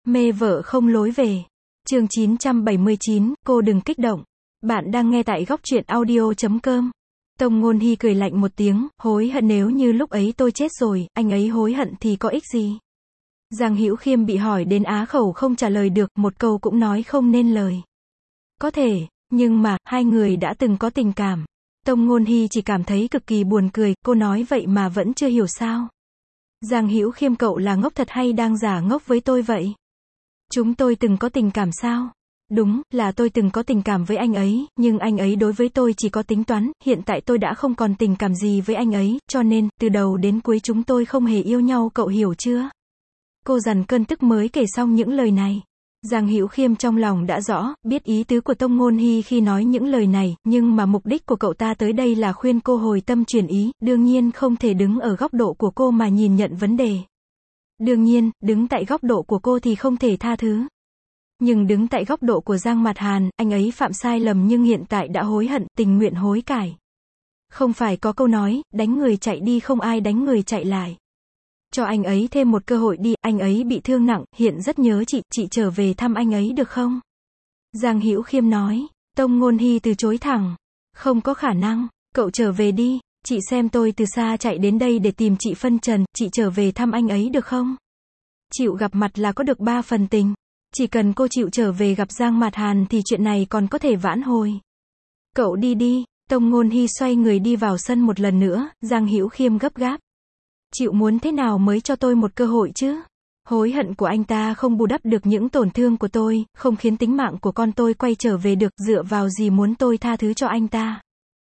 Mê vợ không lối về. Chương 979, cô đừng kích động. Bạn đang nghe tại góc truyện audio.com. Tông Ngôn Hy cười lạnh một tiếng, hối hận nếu như lúc ấy tôi chết rồi, anh ấy hối hận thì có ích gì. Giang Hữu Khiêm bị hỏi đến á khẩu không trả lời được, một câu cũng nói không nên lời. Có thể, nhưng mà, hai người đã từng có tình cảm. Tông Ngôn Hy chỉ cảm thấy cực kỳ buồn cười, cô nói vậy mà vẫn chưa hiểu sao. Giang Hữu Khiêm, cậu là ngốc thật hay đang giả ngốc với tôi vậy? Chúng tôi từng có tình cảm sao? Đúng, là tôi từng có tình cảm với anh ấy, nhưng anh ấy đối với tôi chỉ có tính toán, hiện tại tôi đã không còn tình cảm gì với anh ấy, cho nên, từ đầu đến cuối chúng tôi không hề yêu nhau, cậu hiểu chưa? Cô dằn cơn tức mới kể xong những lời này. Giang Hữu Khiêm trong lòng đã rõ, biết ý tứ của Tông Ngôn Hy khi nói những lời này, nhưng mà mục đích của cậu ta tới đây là khuyên cô hồi tâm chuyển ý, đương nhiên không thể đứng ở góc độ của cô mà nhìn nhận vấn đề. Đương nhiên, đứng tại góc độ của cô thì không thể tha thứ. Nhưng đứng tại góc độ của Giang Mạt Hàn, anh ấy phạm sai lầm nhưng hiện tại đã hối hận, tình nguyện hối cải. Không phải có câu nói, đánh người chạy đi không ai đánh người chạy lại. Cho anh ấy thêm một cơ hội đi, anh ấy bị thương nặng, hiện rất nhớ chị trở về thăm anh ấy được không? Giang Hữu Khiêm nói. Tông Ngôn Hy từ chối thẳng. Không có khả năng, cậu trở về đi, chị xem tôi từ xa chạy đến đây để tìm chị phân trần, chị trở về thăm anh ấy được không? Chịu gặp mặt là có được 3 phần tình. Chỉ cần cô chịu trở về gặp Giang Mạt Hàn thì chuyện này còn có thể vãn hồi. Cậu đi đi, Tông Ngôn Hy xoay người đi vào sân một lần nữa, Giang Hữu Khiêm gấp gáp. Chịu muốn thế nào mới cho tôi một cơ hội chứ? Hối hận của anh ta không bù đắp được những tổn thương của tôi, không khiến tính mạng của con tôi quay trở về được, dựa vào gì muốn tôi tha thứ cho anh ta?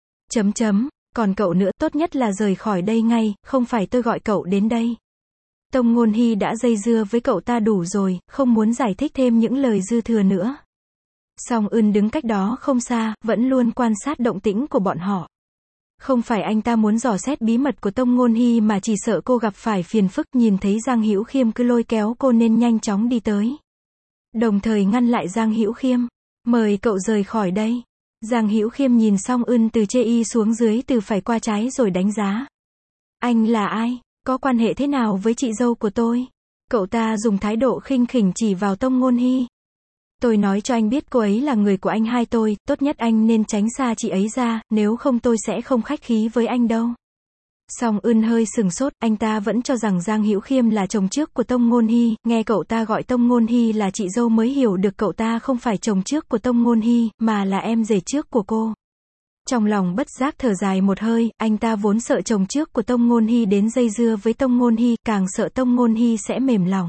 Còn cậu nữa, tốt nhất là rời khỏi đây ngay, không phải tôi gọi cậu đến đây. Tông Ngôn Hy đã dây dưa với cậu ta đủ rồi, không muốn giải thích thêm những lời dư thừa nữa. Song Ưn đứng cách đó không xa, vẫn luôn quan sát động tĩnh của bọn họ. Không phải anh ta muốn dò xét bí mật của Tông Ngôn Hy mà chỉ sợ cô gặp phải phiền phức, nhìn thấy Giang Hữu Khiêm cứ lôi kéo cô nên nhanh chóng đi tới. Đồng thời ngăn lại Giang Hữu Khiêm. Mời cậu rời khỏi đây. Giang Hữu Khiêm nhìn Song Ưn từ chê y xuống dưới từ phải qua trái rồi đánh giá. Anh là ai? Có quan hệ thế nào với chị dâu của tôi? Cậu ta dùng thái độ khinh khỉnh chỉ vào Tông Ngôn Hy. Tôi nói cho anh biết cô ấy là người của anh hai tôi, tốt nhất anh nên tránh xa chị ấy ra, nếu không tôi sẽ không khách khí với anh đâu. Song Ưn hơi sừng sốt, anh ta vẫn cho rằng Giang Hữu Khiêm là chồng trước của Tông Ngôn Hy, nghe cậu ta gọi Tông Ngôn Hy là chị dâu mới hiểu được cậu ta không phải chồng trước của Tông Ngôn Hy, mà là em rể trước của cô. Trong lòng bất giác thở dài một hơi, anh ta vốn sợ chồng trước của Tông Ngôn Hy đến dây dưa với Tông Ngôn Hy, càng sợ Tông Ngôn Hy sẽ mềm lòng.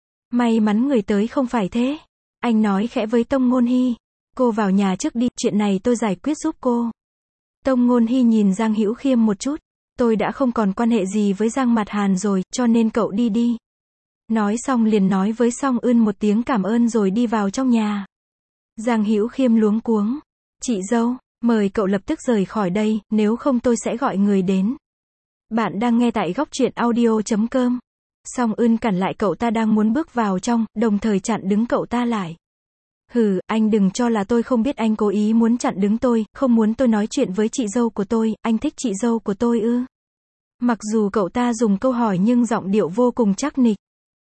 May mắn người tới không phải thế. Anh nói khẽ với Tông Ngôn Hy. Cô vào nhà trước đi, chuyện này tôi giải quyết giúp cô. Tông Ngôn Hy nhìn Giang Hữu Khiêm một chút. Tôi đã không còn quan hệ gì với Giang Mạt Hàn rồi, cho nên cậu đi đi. Nói xong liền nói với Song Ưn một tiếng cảm ơn rồi đi vào trong nhà. Giang Hữu Khiêm luống cuống. Chị dâu, mời cậu lập tức rời khỏi đây, nếu không tôi sẽ gọi người đến. Bạn đang nghe tại góc truyện audio.com. Song Ưn cản lại cậu ta đang muốn bước vào trong, đồng thời chặn đứng cậu ta lại. Hừ, anh đừng cho là tôi không biết anh cố ý muốn chặn đứng tôi, không muốn tôi nói chuyện với chị dâu của tôi, anh thích chị dâu của tôi ư? Mặc dù cậu ta dùng câu hỏi nhưng giọng điệu vô cùng chắc nịch.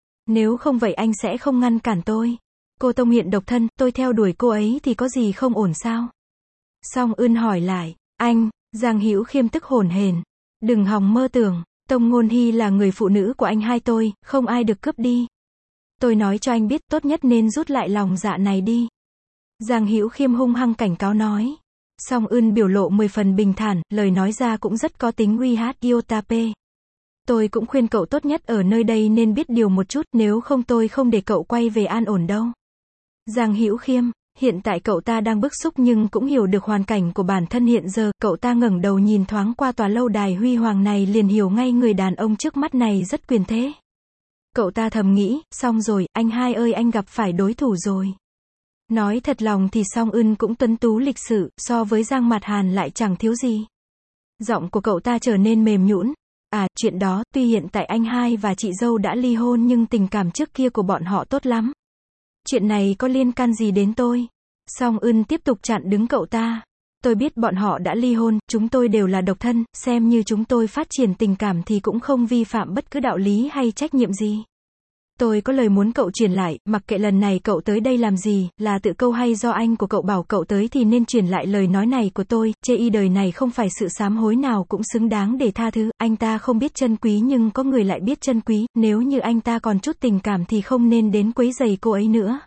Nếu không vậy anh sẽ không ngăn cản tôi. Cô Tông hiện độc thân, tôi theo đuổi cô ấy thì có gì không ổn sao? Song Ưn hỏi lại, anh, Giang Hữu Khiêm tức hổn hển. Đừng hòng mơ tưởng. Tông Ngôn Hy là người phụ nữ của anh hai tôi, không ai được cướp đi. Tôi nói cho anh biết, tốt nhất nên rút lại lòng dạ này đi. Giang Hữu Khiêm hung hăng cảnh cáo nói. Song Ưn biểu lộ 10 phần bình thản, lời nói ra cũng rất có tính uy hát Iotape. Tôi cũng khuyên cậu tốt nhất ở nơi đây nên biết điều một chút, nếu không tôi không để cậu quay về an ổn đâu. Giang Hữu Khiêm. Hiện tại cậu ta đang bức xúc nhưng cũng hiểu được hoàn cảnh của bản thân hiện giờ, cậu ta ngẩng đầu nhìn thoáng qua tòa lâu đài huy hoàng này liền hiểu ngay người đàn ông trước mắt này rất quyền thế. Cậu ta thầm nghĩ, xong rồi, anh hai ơi anh gặp phải đối thủ rồi. Nói thật lòng thì Song Ưn cũng tuấn tú lịch sự, so với Giang Mạt Hàn lại chẳng thiếu gì. Giọng của cậu ta trở nên mềm nhũn. À, chuyện đó, tuy hiện tại anh hai và chị dâu đã ly hôn nhưng tình cảm trước kia của bọn họ tốt lắm. Chuyện này có liên can gì đến tôi? Song Ưn tiếp tục chặn đứng cậu ta. Tôi biết bọn họ đã ly hôn, chúng tôi đều là độc thân, xem như chúng tôi phát triển tình cảm thì cũng không vi phạm bất cứ đạo lý hay trách nhiệm gì. Tôi có lời muốn cậu truyền lại, mặc kệ lần này cậu tới đây làm gì, là tự câu hay do anh của cậu bảo cậu tới thì nên truyền lại lời nói này của tôi, chê y đời này không phải sự sám hối nào cũng xứng đáng để tha thứ, anh ta không biết trân quý nhưng có người lại biết trân quý, nếu như anh ta còn chút tình cảm thì không nên đến quấy rầy cô ấy nữa.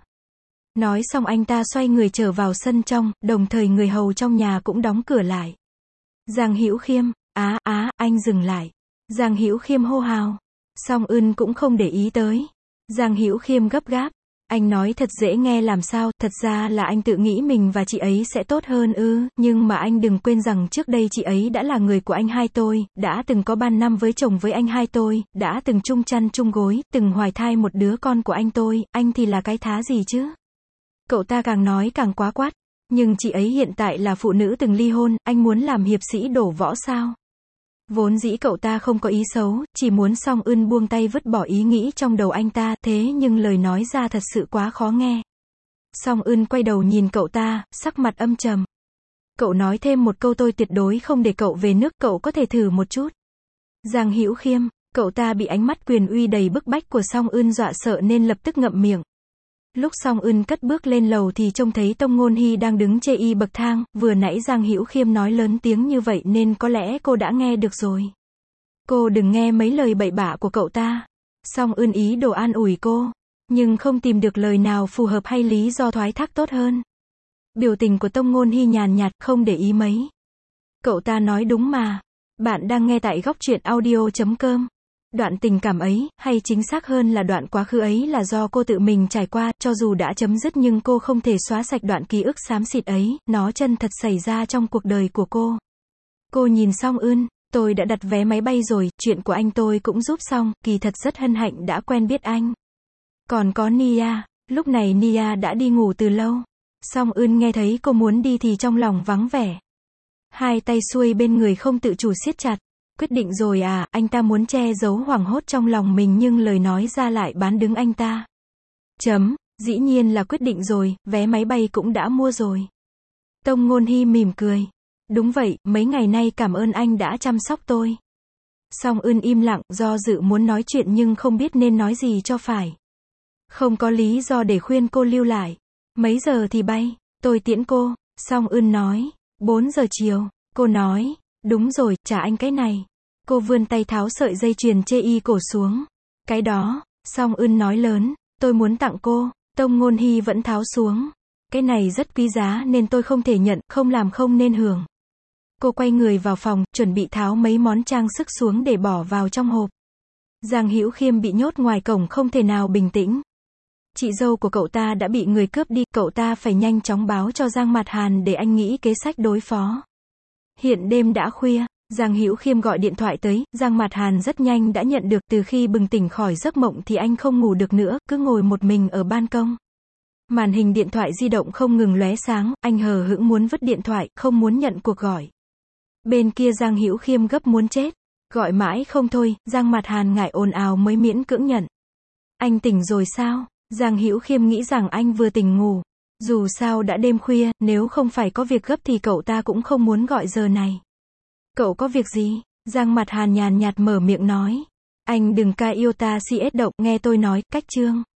Nói xong anh ta xoay người trở vào sân trong, đồng thời người hầu trong nhà cũng đóng cửa lại. Giang Hữu Khiêm, anh dừng lại. Giang Hữu Khiêm hô hào. Song Ưn cũng không để ý tới. Giang Hữu Khiêm gấp gáp. Anh nói thật dễ nghe làm sao, thật ra là anh tự nghĩ mình và chị ấy sẽ tốt hơn nhưng mà anh đừng quên rằng trước đây chị ấy đã là người của anh hai tôi, đã từng có 3 năm với chồng với anh hai tôi, đã từng chung chăn chung gối, từng hoài thai một đứa con của anh tôi, anh thì là cái thá gì chứ? Cậu ta càng nói càng quá quát. Nhưng chị ấy hiện tại là phụ nữ từng ly hôn, anh muốn làm hiệp sĩ đổ võ sao? Vốn dĩ cậu ta không có ý xấu, chỉ muốn Song Ưn buông tay vứt bỏ ý nghĩ trong đầu anh ta, thế nhưng lời nói ra thật sự quá khó nghe. Song Ưn quay đầu nhìn cậu ta, sắc mặt âm trầm. Cậu nói thêm một câu tôi tuyệt đối không để cậu về nước, cậu có thể thử một chút. Giang Hữu Khiêm, cậu ta bị ánh mắt quyền uy đầy bức bách của Song Ưn dọa sợ nên lập tức ngậm miệng. Lúc Song Ưn cất bước lên lầu thì trông thấy Tông Ngôn Hy đang đứng chê y bậc thang, vừa nãy Giang Hữu Khiêm nói lớn tiếng như vậy nên có lẽ cô đã nghe được rồi. Cô đừng nghe mấy lời bậy bạ của cậu ta. Song Ưn ý đồ an ủi cô, nhưng không tìm được lời nào phù hợp hay lý do thoái thác tốt hơn. Biểu tình của Tông Ngôn Hy nhàn nhạt, không để ý mấy. Cậu ta nói đúng mà. Bạn đang nghe tại góc truyện audio.com. Đoạn tình cảm ấy, hay chính xác hơn là đoạn quá khứ ấy là do cô tự mình trải qua, cho dù đã chấm dứt nhưng cô không thể xóa sạch đoạn ký ức xám xịt ấy, nó chân thật xảy ra trong cuộc đời của cô. Cô nhìn Song Ưn, tôi đã đặt vé máy bay rồi, chuyện của anh tôi cũng giúp xong, kỳ thật rất hân hạnh đã quen biết anh. Còn có Nia, lúc này Nia đã đi ngủ từ lâu. Song Ưn nghe thấy cô muốn đi thì trong lòng vắng vẻ. Hai tay xuôi bên người không tự chủ siết chặt. Quyết định rồi à, anh ta muốn che giấu hoảng hốt trong lòng mình nhưng lời nói ra lại bán đứng anh ta. Dĩ nhiên là quyết định rồi, vé máy bay cũng đã mua rồi. Tông Ngôn Hy mỉm cười. Đúng vậy, mấy ngày nay cảm ơn anh đã chăm sóc tôi. Song Ưn im lặng, do dự muốn nói chuyện nhưng không biết nên nói gì cho phải. Không có lý do để khuyên cô lưu lại. Mấy giờ thì bay, tôi tiễn cô. Song Ưn nói. 4 giờ chiều, cô nói. Đúng rồi, trả anh cái này. Cô vươn tay tháo sợi dây chuyền chê y cổ xuống. Cái đó, Song Ưn nói lớn, tôi muốn tặng cô. Tông Ngôn Hy vẫn tháo xuống. Cái này rất quý giá nên tôi không thể nhận, không làm không nên hưởng. Cô quay người vào phòng, chuẩn bị tháo mấy món trang sức xuống để bỏ vào trong hộp. Giang Hữu Khiêm bị nhốt ngoài cổng không thể nào bình tĩnh. Chị dâu của cậu ta đã bị người cướp đi, cậu ta phải nhanh chóng báo cho Giang Mạt Hàn để anh nghĩ kế sách đối phó. Hiện đêm đã khuya, Giang Hữu Khiêm gọi điện thoại tới, Giang Mạt Hàn rất nhanh đã nhận được, từ khi bừng tỉnh khỏi giấc mộng thì anh không ngủ được nữa, cứ ngồi một mình ở ban công. Màn hình điện thoại di động không ngừng lóe sáng, anh hờ hững muốn vứt điện thoại, không muốn nhận cuộc gọi. Bên kia Giang Hữu Khiêm gấp muốn chết, gọi mãi không thôi, Giang Mạt Hàn ngại ồn ào mới miễn cưỡng nhận. Anh tỉnh rồi sao? Giang Hữu Khiêm nghĩ rằng anh vừa tỉnh ngủ. Dù sao đã đêm khuya, nếu không phải có việc gấp thì cậu ta cũng không muốn gọi giờ này. Cậu có việc gì? Giang Mạt Hàn nhàn nhạt mở miệng nói. Anh đừng ca yêu ta CS động, nghe tôi nói, cách chương.